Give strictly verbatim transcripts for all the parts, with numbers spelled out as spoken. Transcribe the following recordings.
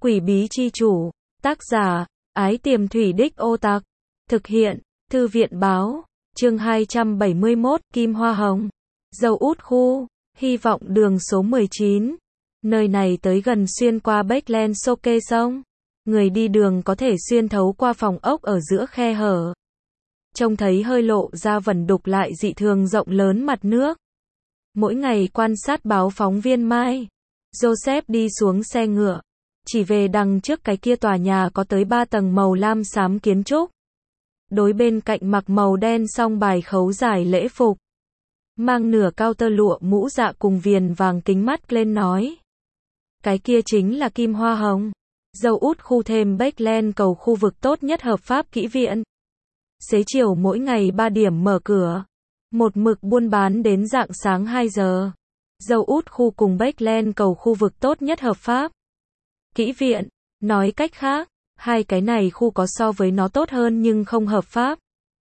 Quỷ bí chi chủ, tác giả, Ái Tiềm Thủy Đích Ô Tặc, thực hiện, Thư viện báo, chương hai trăm bảy mươi mốt, Kim Hoa Hồng, dầu út khu, hy vọng đường số mười chín. Nơi này tới gần xuyên qua Backland Soke sông. Người đi đường có thể xuyên thấu qua phòng ốc ở giữa khe hở. Trông thấy hơi lộ ra vẩn đục lại dị thường rộng lớn mặt nước. Mỗi ngày quan sát báo phóng viên Mai, Joseph đi xuống xe ngựa, chỉ về đằng trước cái kia tòa nhà có tới ba tầng màu lam xám kiến trúc. Đối bên cạnh mặc màu đen song bài khấu giải lễ phục, mang nửa cao tơ lụa mũ dạ cùng viền vàng kính mắt lên nói. Cái kia chính là Kim Hoa Hồng, dầu út khu thêm Backland cầu khu vực tốt nhất hợp pháp kỹ viện. Xế chiều mỗi ngày ba điểm mở cửa, một mực buôn bán đến rạng sáng hai giờ. Dầu út khu cùng Backland cầu khu vực tốt nhất hợp pháp kỹ viện, nói cách khác, hai cái này khu có so với nó tốt hơn nhưng không hợp pháp.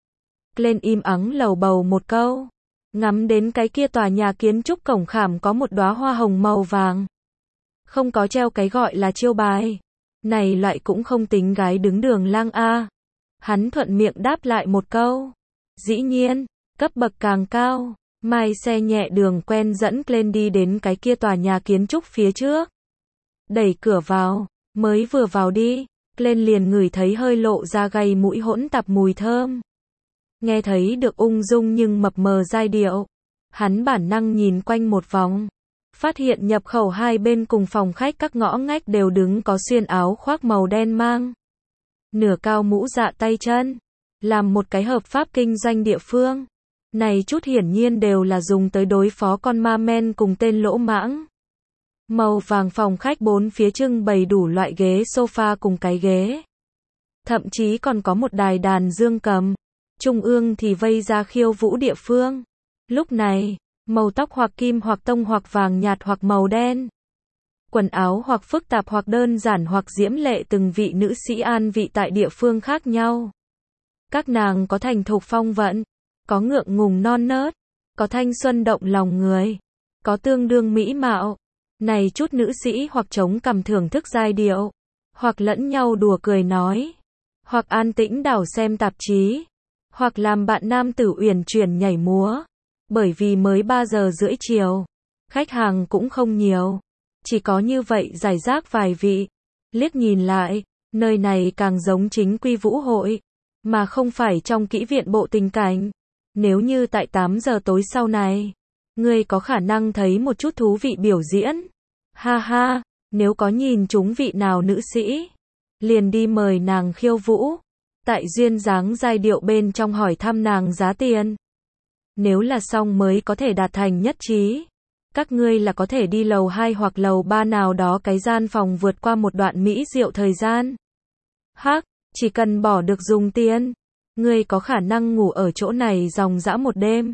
Lên im ắng lầu bầu một câu, ngắm đến cái kia tòa nhà kiến trúc cổng khảm có một đóa hoa hồng màu vàng. Không có treo cái gọi là chiêu bài. Này loại cũng không tính gái đứng đường lang a. Hắn thuận miệng đáp lại một câu. Dĩ nhiên, cấp bậc càng cao. Mai xe nhẹ đường quen dẫn lên đi đến cái kia tòa nhà kiến trúc phía trước. Đẩy cửa vào, mới vừa vào đi, lên liền ngửi thấy hơi lộ ra gay mũi hỗn tạp mùi thơm. Nghe thấy được ung dung nhưng mập mờ giai điệu. Hắn bản năng nhìn quanh một vòng. Phát hiện nhập khẩu hai bên cùng phòng khách các ngõ ngách đều đứng có xuyên áo khoác màu đen mang nửa cao mũ dạ tay chân, làm một cái hợp pháp kinh doanh địa phương. Này chút hiển nhiên đều là dùng tới đối phó con ma men cùng tên lỗ mãng. Màu vàng phòng khách bốn phía trưng bày đủ loại ghế sofa cùng cái ghế. Thậm chí còn có một đài đàn dương cầm. Trung ương thì vây ra khiêu vũ địa phương. Lúc này, màu tóc hoặc kim hoặc tông hoặc vàng nhạt hoặc màu đen. Quần áo hoặc phức tạp hoặc đơn giản hoặc diễm lệ từng vị nữ sĩ an vị tại địa phương khác nhau. Các nàng có thành thục phong vận, có ngượng ngùng non nớt, có thanh xuân động lòng người, có tương đương mỹ mạo. Này chút nữ sĩ hoặc chống cằm thưởng thức giai điệu, hoặc lẫn nhau đùa cười nói, hoặc an tĩnh đảo xem tạp chí, hoặc làm bạn nam tử uyển chuyển nhảy múa. Bởi vì mới ba giờ rưỡi chiều, khách hàng cũng không nhiều, chỉ có như vậy rải rác vài vị. Liếc nhìn lại, nơi này càng giống chính quy vũ hội, mà không phải trong kỹ viện bộ tình cảnh. Nếu như tại tám giờ tối sau này, ngươi có khả năng thấy một chút thú vị biểu diễn. Ha ha, nếu có nhìn chúng vị nào nữ sĩ, liền đi mời nàng khiêu vũ. Tại duyên dáng giai điệu bên trong hỏi thăm nàng giá tiền. Nếu là xong mới có thể đạt thành nhất trí. Các ngươi là có thể đi lầu hai hoặc lầu ba nào đó cái gian phòng vượt qua một đoạn mỹ diệu thời gian. Hắc, chỉ cần bỏ được dùng tiền, ngươi có khả năng ngủ ở chỗ này dòng dã một đêm.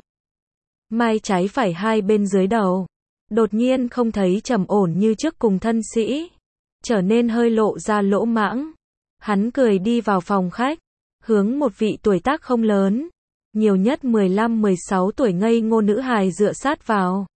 Mai trái phải hai bên dưới đầu, đột nhiên không thấy trầm ổn như trước cùng thân sĩ, trở nên hơi lộ ra lỗ mãng. Hắn cười đi vào phòng khách, hướng một vị tuổi tác không lớn, nhiều nhất mười lăm mười sáu tuổi ngây ngô nữ hài dựa sát vào.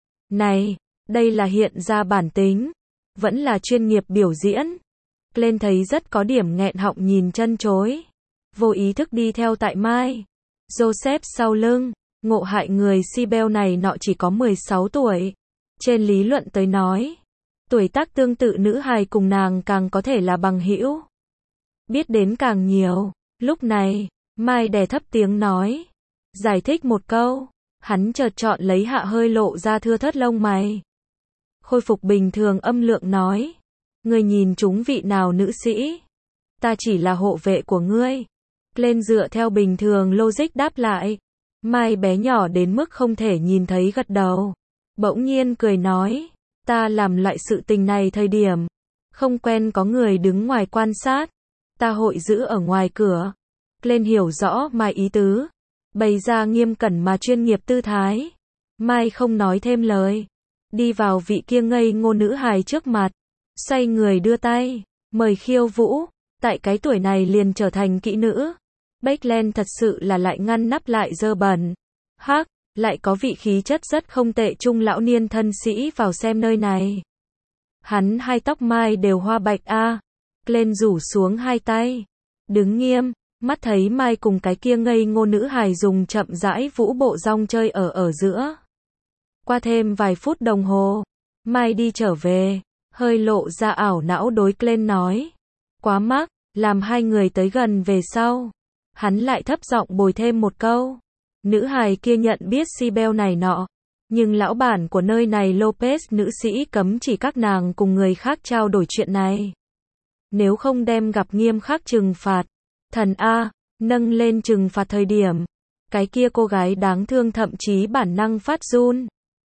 Này, đây là hiện ra bản tính, vẫn là chuyên nghiệp biểu diễn. Lên thấy rất có điểm nghẹn họng nhìn chân chối, vô ý thức đi theo tại Mai, Joseph sau lưng. Ngộ hại người Sibel này nọ chỉ có mười sáu tuổi. Trên lý luận tới nói, tuổi tác tương tự nữ hài cùng nàng càng có thể là bằng hữu. Biết đến càng nhiều. Lúc này, Mai đè thấp tiếng nói, giải thích một câu. Hắn chợt chọn lấy hạ hơi lộ ra thưa thớt lông mày. Khôi phục bình thường âm lượng nói, ngươi nhìn chúng vị nào nữ sĩ? Ta chỉ là hộ vệ của ngươi. Lên dựa theo bình thường logic đáp lại. Mai bé nhỏ đến mức không thể nhìn thấy gật đầu. Bỗng nhiên cười nói, ta làm loại sự tình này thời điểm, không quen có người đứng ngoài quan sát. Ta hội giữ ở ngoài cửa. Lên hiểu rõ Mai ý tứ, bày ra nghiêm cẩn mà chuyên nghiệp tư thái. Mai không nói thêm lời, đi vào vị kia ngây ngô nữ hài trước mặt, xoay người đưa tay, mời khiêu vũ. Tại cái tuổi này liền trở thành kỹ nữ. Backland thật sự là lại ngăn nắp lại dơ bẩn. Hắc, lại có vị khí chất rất không tệ trung lão niên thân sĩ vào xem nơi này. Hắn hai tóc mai đều hoa bạch a. Glenn rủ xuống hai tay. Đứng nghiêm, mắt thấy Mai cùng cái kia ngây ngô nữ hài dùng chậm rãi vũ bộ rong chơi ở ở giữa. Qua thêm vài phút đồng hồ, Mai đi trở về, hơi lộ ra ảo não đối Glenn nói. Quá mắc, làm hai người tới gần về sau. Hắn lại thấp giọng bồi thêm một câu. Nữ hài kia nhận biết Cybele này nọ. Nhưng lão bản của nơi này Lopez nữ sĩ cấm chỉ các nàng cùng người khác trao đổi chuyện này. Nếu không đem gặp nghiêm khắc trừng phạt. Thần A, nâng lên trừng phạt thời điểm. Cái kia cô gái đáng thương thậm chí bản năng phát run.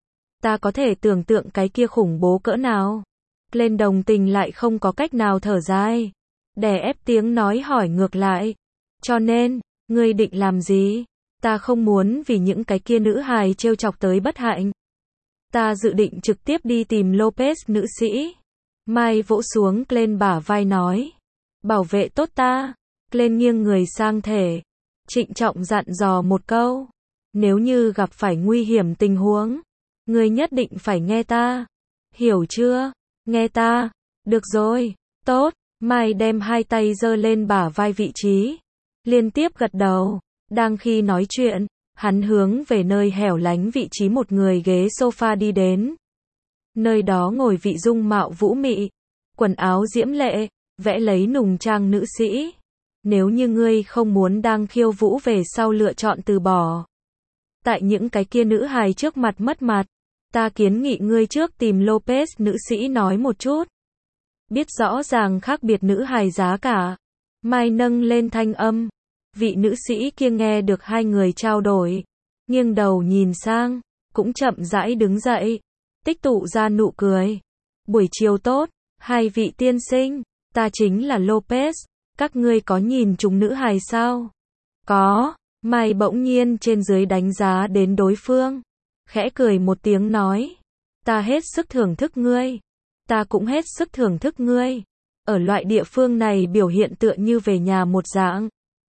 Ta có thể tưởng tượng cái kia khủng bố cỡ nào. Lên đồng tình lại không có cách nào thở dài. Đè ép tiếng nói hỏi ngược lại. Cho nên, ngươi định làm gì? Ta không muốn vì những cái kia nữ hài trêu chọc tới bất hạnh. Ta dự định trực tiếp đi tìm Lopez nữ sĩ. Mai vỗ xuống Glenn bả vai nói. Bảo vệ tốt ta. Glenn nghiêng người sang thể. Trịnh trọng dặn dò một câu. Nếu như gặp phải nguy hiểm tình huống, ngươi nhất định phải nghe ta. Hiểu chưa? Nghe ta. Được rồi. Tốt. Mai đem hai tay giơ lên bả vai vị trí. Liên tiếp gật đầu. Đang khi nói chuyện, hắn hướng về nơi hẻo lánh vị trí một người ghế sofa đi đến. Nơi đó ngồi vị dung mạo vũ mị, quần áo diễm lệ, vẽ lấy nùng trang nữ sĩ. Nếu như ngươi không muốn đang khiêu vũ về sau lựa chọn từ bỏ. Tại những cái kia nữ hài trước mặt mất mặt, ta kiến nghị ngươi trước tìm Lopez nữ sĩ nói một chút. Biết rõ ràng khác biệt nữ hài giá cả. Mai nâng lên thanh âm. Vị nữ sĩ kia nghe được hai người trao đổi. Nghiêng đầu nhìn sang, cũng chậm rãi đứng dậy. Tích tụ ra nụ cười. Buổi chiều tốt, hai vị tiên sinh, ta chính là Lopez. Các ngươi có nhìn chúng nữ hài sao? Có. Mai bỗng nhiên trên dưới đánh giá đến đối phương. Khẽ cười một tiếng nói. Ta hết sức thưởng thức ngươi. Ta cũng hết sức thưởng thức ngươi. Ở loại địa phương này biểu hiện tựa như về nhà một dạng.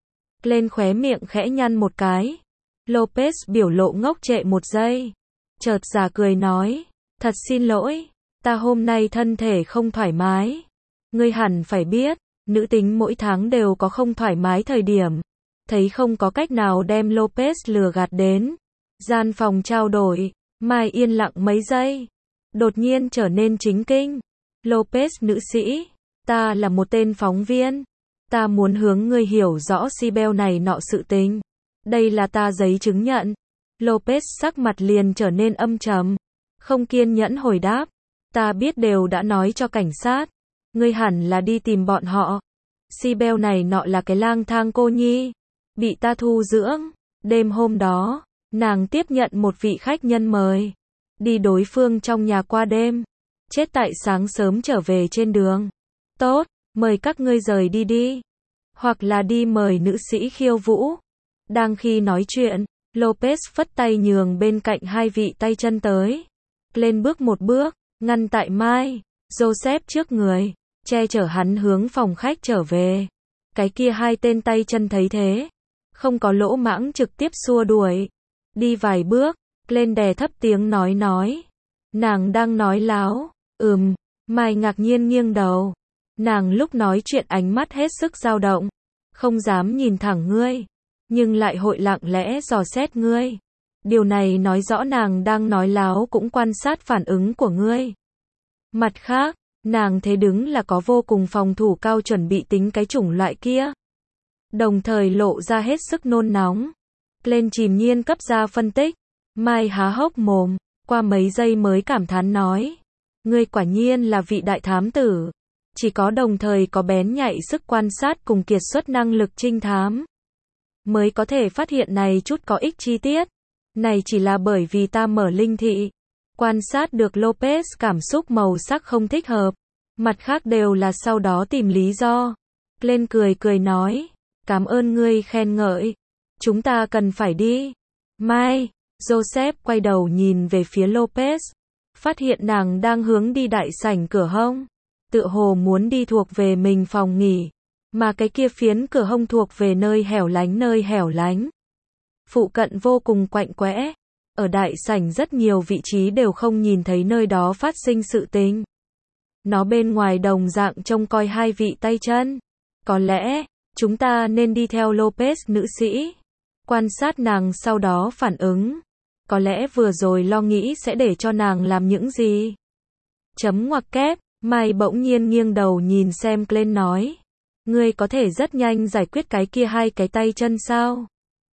Lên khóe miệng khẽ nhăn một cái. Lopez biểu lộ ngốc trệ một giây. Chợt già cười nói. Thật xin lỗi. Ta hôm nay thân thể không thoải mái. Ngươi hẳn phải biết. Nữ tính mỗi tháng đều có không thoải mái thời điểm. Thấy không có cách nào đem Lopez lừa gạt đến. Gian phòng trao đổi. Mai yên lặng mấy giây. Đột nhiên trở nên chính kinh. Lopez nữ sĩ. Ta là một tên phóng viên. Ta muốn hướng ngươi hiểu rõ Cybele này nọ sự tình. Đây là ta giấy chứng nhận. Lopez sắc mặt liền trở nên âm trầm. Không kiên nhẫn hồi đáp. Ta biết đều đã nói cho cảnh sát. Ngươi hẳn là đi tìm bọn họ. Cybele này nọ là cái lang thang cô nhi. Bị ta thu dưỡng. Đêm hôm đó, nàng tiếp nhận một vị khách nhân mời. Đi đối phương trong nhà qua đêm. Chết tại sáng sớm trở về trên đường. Tốt, mời các ngươi rời đi đi. Hoặc là đi mời nữ sĩ khiêu vũ. Đang khi nói chuyện, Lopez phất tay nhường bên cạnh hai vị tay chân tới. Lên bước một bước, ngăn tại Mai, Joseph trước người, che chở hắn hướng phòng khách trở về. Cái kia hai tên tay chân thấy thế, không có lỗ mãng trực tiếp xua đuổi. Đi vài bước, lên đè thấp tiếng nói nói. Nàng đang nói láo. Ừm, Mai ngạc nhiên nghiêng đầu. Nàng lúc nói chuyện ánh mắt hết sức dao động. Không dám nhìn thẳng ngươi. Nhưng lại hội lặng lẽ dò xét ngươi. Điều này nói rõ nàng đang nói láo cũng quan sát phản ứng của ngươi. Mặt khác, nàng thế đứng là có vô cùng phòng thủ cao chuẩn bị tính cái chủng loại kia. Đồng thời lộ ra hết sức nôn nóng. Lên chìm nhiên cấp ra phân tích. Mai há hốc mồm, qua mấy giây mới cảm thán nói. Ngươi quả nhiên là vị đại thám tử. Chỉ có đồng thời có bén nhạy sức quan sát cùng kiệt xuất năng lực trinh thám. Mới có thể phát hiện này chút có ích chi tiết. Này chỉ là bởi vì ta mở linh thị. Quan sát được Lopez cảm xúc màu sắc không thích hợp. Mặt khác đều là sau đó tìm lý do. Lên cười cười nói. Cảm ơn ngươi khen ngợi. Chúng ta cần phải đi. Mai, Joseph quay đầu nhìn về phía Lopez. Phát hiện nàng đang hướng đi đại sảnh cửa hông. Tựa hồ muốn đi thuộc về mình phòng nghỉ. Mà cái kia phiến cửa hông thuộc về nơi hẻo lánh nơi hẻo lánh. Phụ cận vô cùng quạnh quẽ. Ở đại sảnh rất nhiều vị trí đều không nhìn thấy nơi đó phát sinh sự tình. Nó bên ngoài đồng dạng trông coi hai vị tay chân. Có lẽ, chúng ta nên đi theo Lopez nữ sĩ. Quan sát nàng sau đó phản ứng. Có lẽ vừa rồi lo nghĩ sẽ để cho nàng làm những gì. Chấm ngoặc kép, Mai bỗng nhiên nghiêng đầu nhìn xem Glenn nói. Ngươi có thể rất nhanh giải quyết cái kia hai cái tay chân sao?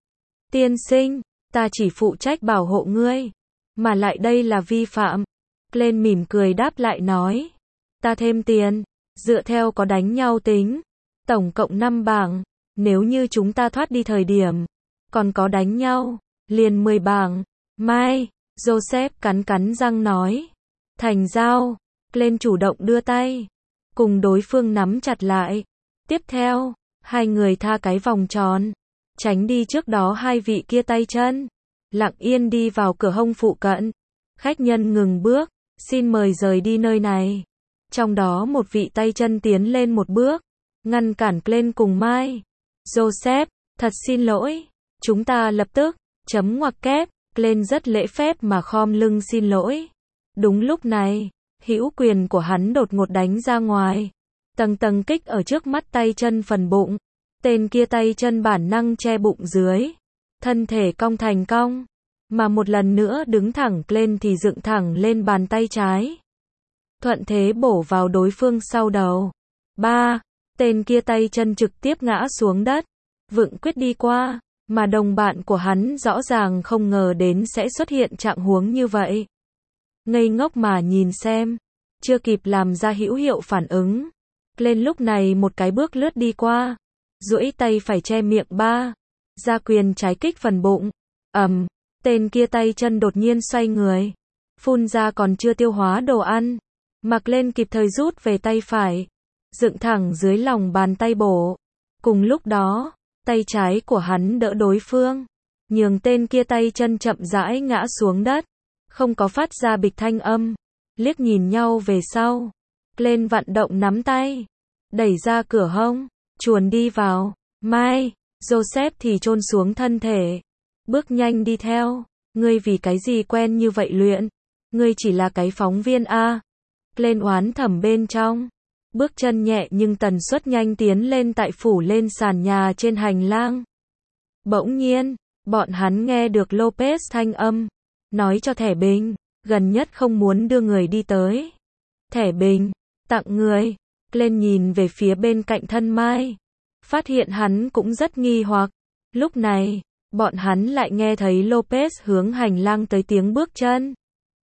Tiên sinh, ta chỉ phụ trách bảo hộ ngươi. Mà lại đây là vi phạm. Glenn mỉm cười đáp lại nói. Ta thêm tiền. Dựa theo có đánh nhau tính. Tổng cộng năm bảng. Nếu như chúng ta thoát đi thời điểm. Còn có đánh nhau. Liền mười bảng. Mai, Joseph cắn cắn răng nói. Thành giao. Glenn chủ động đưa tay. Cùng đối phương nắm chặt lại. Tiếp theo, hai người tha cái vòng tròn. Tránh đi trước đó hai vị kia tay chân. Lặng yên đi vào cửa hông phụ cận. Khách nhân ngừng bước. Xin mời rời đi nơi này. Trong đó một vị tay chân tiến lên một bước. Ngăn cản Glenn cùng Mai. Joseph, thật xin lỗi. Chúng ta lập tức. Chấm ngoặc kép. Glenn rất lễ phép mà khom lưng xin lỗi. Đúng lúc này, hữu quyền của hắn đột ngột đánh ra ngoài. Tầng tầng kích ở trước mắt tay chân phần bụng. Tên kia tay chân bản năng che bụng dưới. Thân thể cong thành cong. Mà một lần nữa đứng thẳng lên thì dựng thẳng lên bàn tay trái. Thuận thế bổ vào đối phương sau đầu. Ba. Tên kia tay chân trực tiếp ngã xuống đất. Vựng quyết đi qua. Mà đồng bạn của hắn rõ ràng không ngờ đến sẽ xuất hiện trạng huống như vậy. Ngây ngốc mà nhìn xem. Chưa kịp làm ra hữu hiệu phản ứng. Lên lúc này một cái bước lướt đi qua. Duỗi tay phải che miệng ba. Ra quyền trái kích phần bụng. Ầm. Tên kia tay chân đột nhiên xoay người. Phun ra còn chưa tiêu hóa đồ ăn. Mặc lên kịp thời rút về tay phải. Dựng thẳng dưới lòng bàn tay bổ. Cùng lúc đó, tay trái của hắn đỡ đối phương. Nhường tên kia tay chân chậm rãi ngã xuống đất. Không có phát ra bịch thanh âm. Liếc nhìn nhau về sau. Lên vận động nắm tay. Đẩy ra cửa hông. Chuồn đi vào. Mai, Joseph thì chôn xuống thân thể. Bước nhanh đi theo. Ngươi vì cái gì quen như vậy luyện? Ngươi chỉ là cái phóng viên a. Lên oán thầm bên trong. Bước chân nhẹ nhưng tần suất nhanh tiến lên tại phủ lên sàn nhà trên hành lang. Bỗng nhiên, bọn hắn nghe được Lopez thanh âm. Nói cho thẻ bình, gần nhất không muốn đưa người đi tới. Thẻ bình, tặng người. Lên nhìn về phía bên cạnh thân Mai. Phát hiện hắn cũng rất nghi hoặc. Lúc này, bọn hắn lại nghe thấy Lopez hướng hành lang tới tiếng bước chân.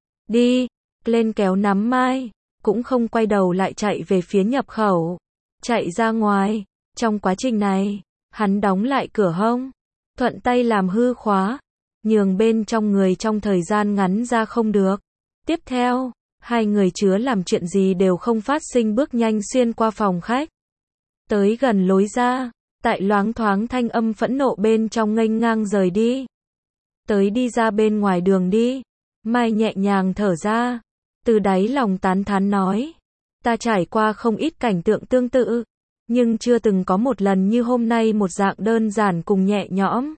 Đi, lên kéo nắm Mai. Cũng không quay đầu lại chạy về phía nhập khẩu. Chạy ra ngoài. Trong quá trình này, hắn đóng lại cửa hông. Thuận tay làm hư khóa. Nhường bên trong người trong thời gian ngắn ra không được. Tiếp theo, hai người chứa làm chuyện gì đều không phát sinh bước nhanh xuyên qua phòng khách. Tới gần lối ra, tại loáng thoáng thanh âm phẫn nộ bên trong nghênh ngang rời đi. Tới đi ra bên ngoài đường đi. Mai nhẹ nhàng thở ra. Từ đáy lòng tán thán nói. Ta trải qua không ít cảnh tượng tương tự. Nhưng chưa từng có một lần như hôm nay một dạng đơn giản cùng nhẹ nhõm.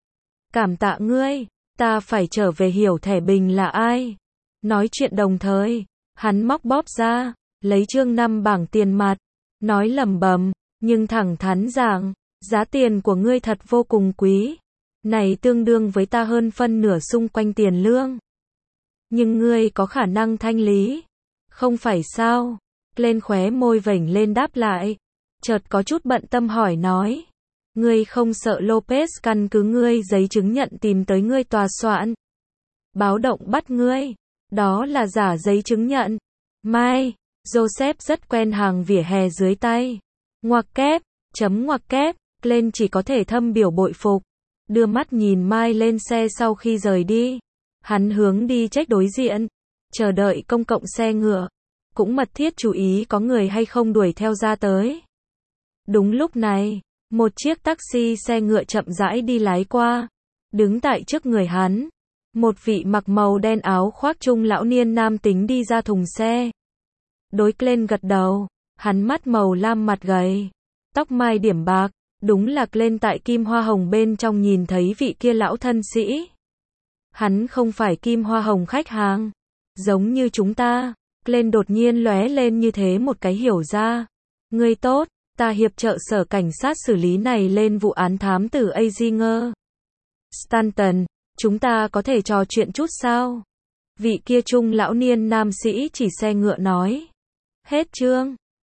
Cảm tạ ngươi. Ta phải trở về hiểu thẻ bình là ai. Nói chuyện đồng thời. Hắn móc bóp ra. Lấy chương năm bảng tiền mặt. Nói lẩm bẩm. Nhưng thẳng thắn rằng. Giá tiền của ngươi thật vô cùng quý. Này tương đương với ta hơn phân nửa xung quanh tiền lương. Nhưng ngươi có khả năng thanh lý. Không phải sao? Lên khóe môi vểnh lên đáp lại. Chợt có chút bận tâm hỏi nói. Ngươi không sợ Lopez căn cứ ngươi giấy chứng nhận tìm tới ngươi tòa soạn. Báo động bắt ngươi. Đó là giả giấy chứng nhận. Mai, Joseph rất quen hàng vỉa hè dưới tay. Ngoặc kép, chấm ngoặc kép, lên chỉ có thể thâm biểu bội phục. Đưa mắt nhìn Mai lên xe sau khi rời đi. Hắn hướng đi trách đối diện. Chờ đợi công cộng xe ngựa. Cũng mật thiết chú ý có người hay không đuổi theo ra tới. Đúng lúc này, một chiếc taxi xe ngựa chậm rãi đi lái qua. Đứng tại trước người hắn. Một vị mặc màu đen áo khoác trung lão niên nam tính đi ra thùng xe. Đối Glenn gật đầu. Hắn mắt màu lam mặt gầy. Tóc mai điểm bạc. Đúng là Glenn tại Kim Hoa Hồng bên trong nhìn thấy vị kia lão thân sĩ. Hắn không phải Kim Hoa Hồng khách hàng. Giống như chúng ta. Glenn đột nhiên lóe lên như thế một cái hiểu ra. Ngươi tốt, ta hiệp trợ sở cảnh sát xử lý này lên vụ án thám tử Azinger. Stanton, chúng ta có thể trò chuyện chút sao? Vị kia trung lão niên nam sĩ chỉ xe ngựa nói. Hết chương.